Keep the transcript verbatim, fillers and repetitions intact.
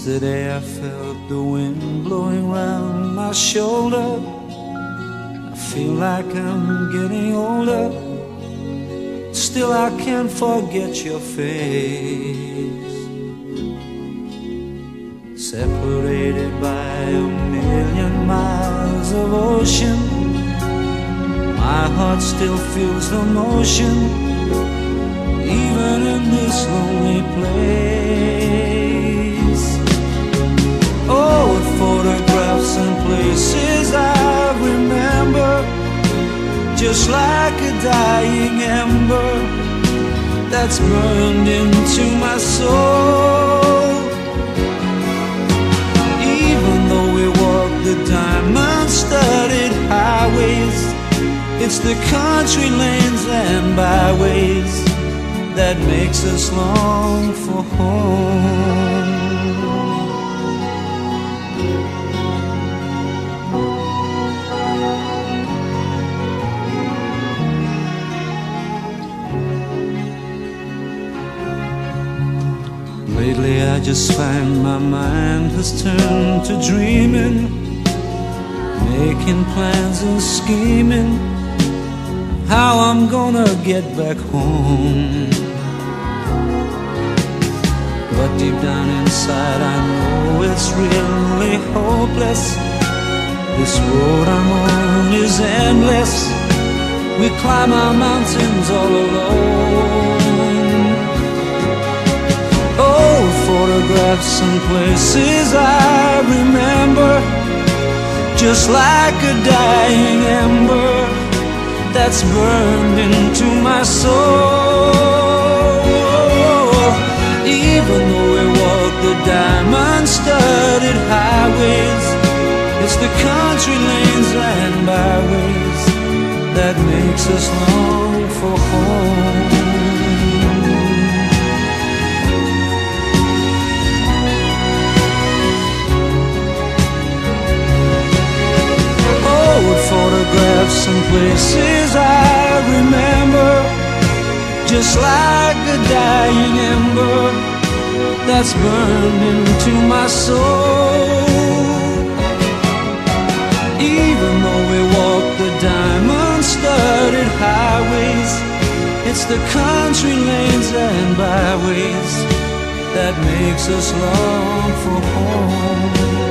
Yesterday I felt the wind blowing round my shoulder. I feel like I'm getting older. Still I can't forget your face. Separated by a million miles of ocean, my heart still feels the motion, even in this lonely place. Oh, what photographs and places I remember, just like a dying ember that's burned into my soul. Even though we walk the diamond-studded highways, it's the country lanes and byways that makes us long for home. Lately I just find my mind has turned to dreaming, making plans and scheming how I'm gonna get back home. But deep down inside I know it's really hopeless. This road I'm on is endless. We climb our mountains all alone. Oh, photographs and places I remember, just like a dying ember that's burned into my soul. Even though we walk the diamond-studded highways, it's the country lanes and byways that makes us long for home. Photographs and places I remember, just like a dying ember that's burned into my soul. Even though we walk the diamond-studded highways, it's the country lanes and byways that makes us long for home.